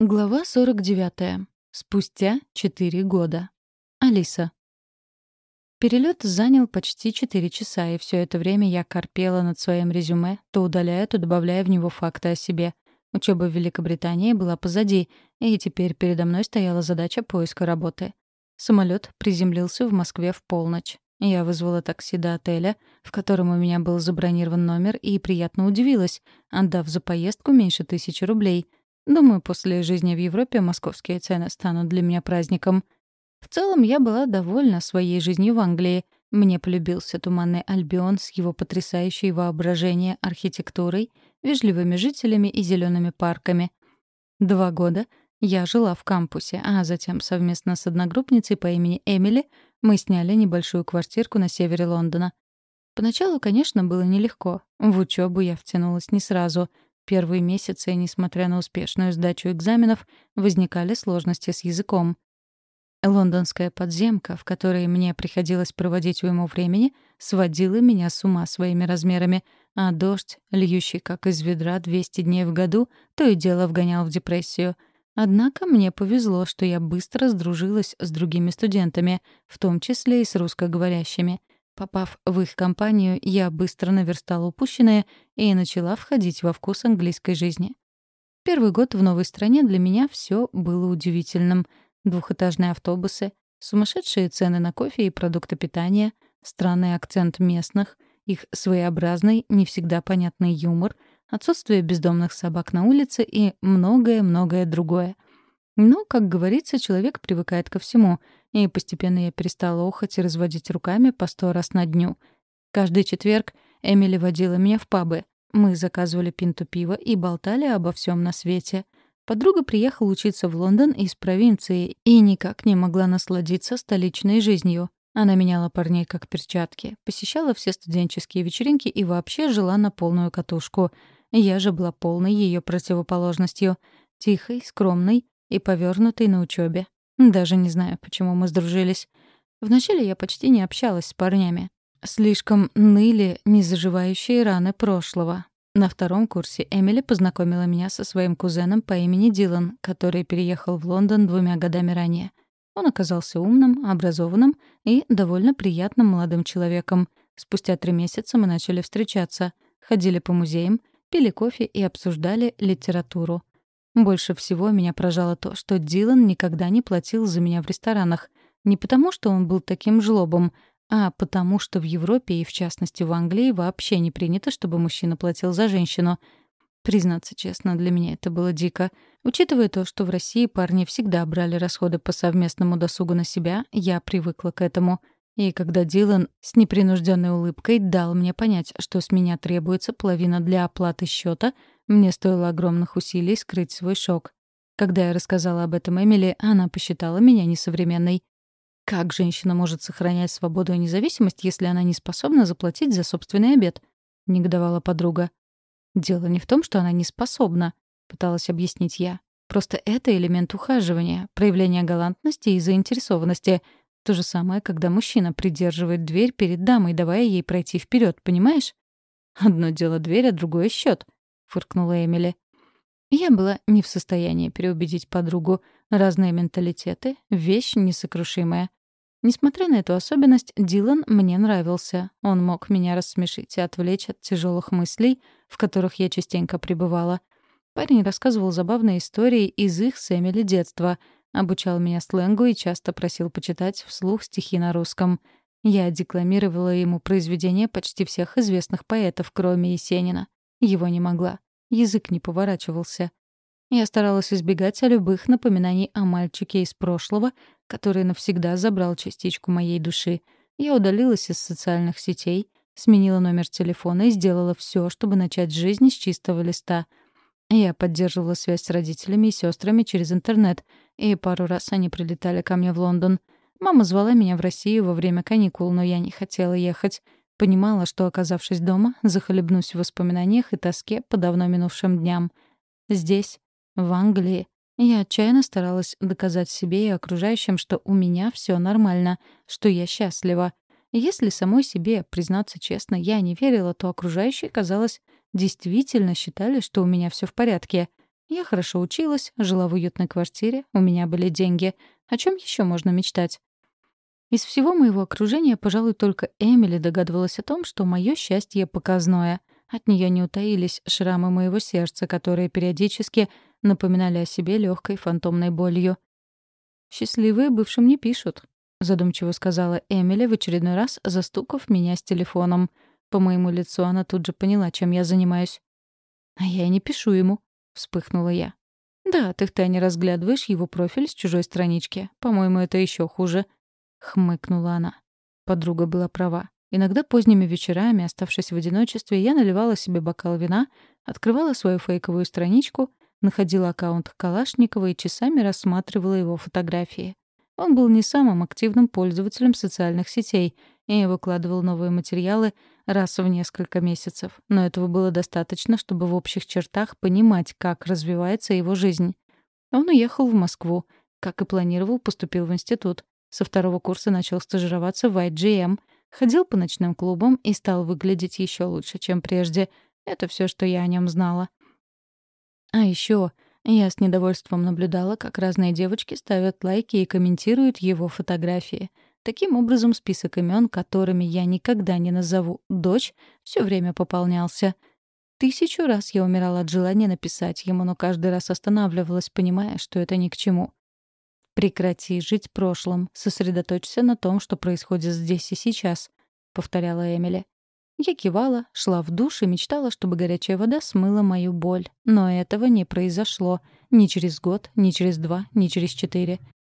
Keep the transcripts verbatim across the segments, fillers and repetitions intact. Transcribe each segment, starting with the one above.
Глава сорок девятая. Спустя четыре года. Алиса. Перелет занял почти четыре часа, и все это время я корпела над своим резюме, то удаляя, то добавляя в него факты о себе. Учеба в Великобритании была позади, и теперь передо мной стояла задача поиска работы. Самолет приземлился в Москве в полночь. Я вызвала такси до отеля, в котором у меня был забронирован номер, и приятно удивилась, отдав за поездку меньше тысячи рублей — Думаю, после жизни в Европе московские цены станут для меня праздником. В целом, я была довольна своей жизнью в Англии. Мне полюбился туманный Альбион с его потрясающей воображение архитектурой, вежливыми жителями и зелеными парками. Два года я жила в кампусе, а затем совместно с одногруппницей по имени Эмили мы сняли небольшую квартирку на севере Лондона. Поначалу, конечно, было нелегко. В учебу я втянулась не сразу — Первые месяцы, несмотря на успешную сдачу экзаменов, возникали сложности с языком. Лондонская подземка, в которой мне приходилось проводить уйму времени, сводила меня с ума своими размерами, а дождь, льющий как из ведра двести дней в году, то и дело вгонял в депрессию. Однако мне повезло, что я быстро сдружилась с другими студентами, в том числе и с русскоговорящими — Попав в их компанию, я быстро наверстала упущенное и начала входить во вкус английской жизни. Первый год в новой стране для меня все было удивительным. Двухэтажные автобусы, сумасшедшие цены на кофе и продукты питания, странный акцент местных, их своеобразный, не всегда понятный юмор, отсутствие бездомных собак на улице и многое-многое другое. Но, как говорится, человек привыкает ко всему, и постепенно я перестала охать и разводить руками по сто раз на дню. Каждый четверг Эмили водила меня в пабы. Мы заказывали пинту пива и болтали обо всем на свете. Подруга приехала учиться в Лондон из провинции и никак не могла насладиться столичной жизнью. Она меняла парней как перчатки, посещала все студенческие вечеринки и вообще жила на полную катушку. Я же была полной ее противоположностью. Тихой, скромной и повёрнутой на учёбе. Даже не знаю, почему мы сдружились. Вначале я почти не общалась с парнями. Слишком ныли незаживающие раны прошлого. На втором курсе Эмили познакомила меня со своим кузеном по имени Дилан, который переехал в Лондон двумя годами ранее. Он оказался умным, образованным и довольно приятным молодым человеком. Спустя три месяца мы начали встречаться, ходили по музеям, пили кофе и обсуждали литературу. Больше всего меня поражало то, что Дилан никогда не платил за меня в ресторанах. Не потому, что он был таким жлобом, а потому, что в Европе и, в частности, в Англии вообще не принято, чтобы мужчина платил за женщину. Признаться честно, для меня это было дико. Учитывая то, что в России парни всегда брали расходы по совместному досугу на себя, я привыкла к этому. И когда Дилан с непринужденной улыбкой дал мне понять, что с меня требуется половина для оплаты счета, мне стоило огромных усилий скрыть свой шок. Когда я рассказала об этом Эмили, она посчитала меня несовременной. Как женщина может сохранять свободу и независимость, если она не способна заплатить за собственный обед? Негодовала подруга. Дело не в том, что она не способна, пыталась объяснить я. Просто это элемент ухаживания, проявление галантности и заинтересованности. То же самое, когда мужчина придерживает дверь перед дамой, давая ей пройти вперед, понимаешь? Одно дело дверь, а другое счет, фыркнула Эмили. Я была не в состоянии переубедить подругу. Разные менталитеты — вещь несокрушимая. Несмотря на эту особенность, Дилан мне нравился. Он мог меня рассмешить и отвлечь от тяжелых мыслей, в которых я частенько пребывала. Парень рассказывал забавные истории из их с Эмили детства, обучал меня сленгу и часто просил почитать вслух стихи на русском. Я декламировала ему произведения почти всех известных поэтов, кроме Есенина. Его не могла. Язык не поворачивался. Я старалась избегать любых напоминаний о мальчике из прошлого, который навсегда забрал частичку моей души. Я удалилась из социальных сетей, сменила номер телефона и сделала все, чтобы начать жизнь с чистого листа. Я поддерживала связь с родителями и сестрами через интернет, и пару раз они прилетали ко мне в Лондон. Мама звала меня в Россию во время каникул, но я не хотела ехать. Понимала, что, оказавшись дома, захлебнусь в воспоминаниях и тоске по давно минувшим дням. Здесь, в Англии, я отчаянно старалась доказать себе и окружающим, что у меня все нормально, что я счастлива. И если самой себе, признаться честно, я не верила, то окружающие, казалось, действительно считали, что у меня все в порядке. Я хорошо училась, жила в уютной квартире, у меня были деньги. О чем еще можно мечтать? Из всего моего окружения, пожалуй, только Эмили догадывалась о том, что мое счастье показное. От нее не утаились шрамы моего сердца, которые периодически напоминали о себе легкой фантомной болью. «Счастливые бывшим не пишут», — задумчиво сказала Эмили, в очередной раз застукав меня с телефоном. По моему лицу она тут же поняла, чем я занимаюсь. «А я и не пишу ему», — вспыхнула я. «Да, ты втайне разглядываешь его профиль с чужой странички. По-моему, это еще хуже», — хмыкнула она. Подруга была права. Иногда поздними вечерами, оставшись в одиночестве, я наливала себе бокал вина, открывала свою фейковую страничку, находила аккаунт Калашникова и часами рассматривала его фотографии. Он был не самым активным пользователем социальных сетей и выкладывал новые материалы раз в несколько месяцев, но этого было достаточно, чтобы в общих чертах понимать, как развивается его жизнь. Он уехал в Москву, как и планировал, поступил в институт. Со второго курса начал стажироваться в ай джи эм, ходил по ночным клубам и стал выглядеть еще лучше, чем прежде. Это все, что я о нем знала. А еще я с недовольством наблюдала, как разные девочки ставят лайки и комментируют его фотографии. Таким образом, список имен, которыми я никогда не назову «дочь», все время пополнялся. Тысячу раз я умирала от желания написать ему, но каждый раз останавливалась, понимая, что это ни к чему. «Прекрати жить прошлым, сосредоточься на том, что происходит здесь и сейчас», — повторяла Эмили. Я кивала, шла в душ и мечтала, чтобы горячая вода смыла мою боль. Но этого не произошло. Ни через год, ни через два, ни через четыре.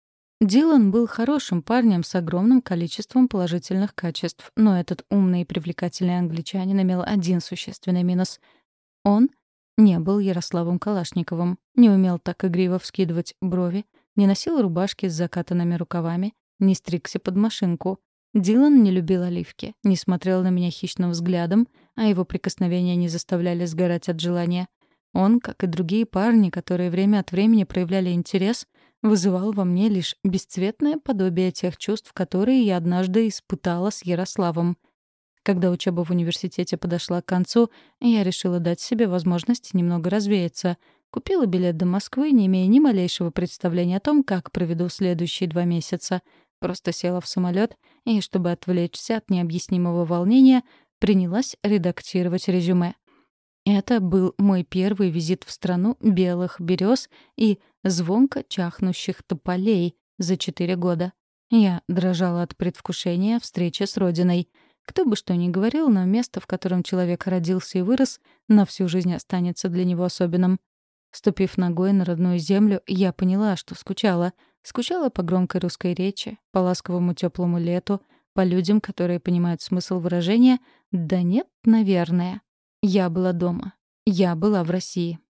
Дилан был хорошим парнем с огромным количеством положительных качеств, но этот умный и привлекательный англичанин имел один существенный минус. Он не был Ярославом Калашниковым, не умел так игриво вскидывать брови, не носил рубашки с закатанными рукавами, не стригся под машинку. Дилан не любил оливки, не смотрел на меня хищным взглядом, а его прикосновения не заставляли сгорать от желания. Он, как и другие парни, которые время от времени проявляли интерес, вызывал во мне лишь бесцветное подобие тех чувств, которые я однажды испытала с Ярославом. Когда учеба в университете подошла к концу, я решила дать себе возможность немного развеяться. Купила билет до Москвы, не имея ни малейшего представления о том, как проведу следующие два месяца. Просто села в самолет и, чтобы отвлечься от необъяснимого волнения, принялась редактировать резюме. Это был мой первый визит в страну белых берез и звонко чахнущих тополей за четыре года. Я дрожала от предвкушения встречи с родиной. Кто бы что ни говорил, но место, в котором человек родился и вырос, на всю жизнь останется для него особенным. Ступив ногой на родную землю, я поняла, что скучала. Скучала по громкой русской речи, по ласковому теплому лету, по людям, которые понимают смысл выражения «да нет, наверное». Я была дома. Я была в России.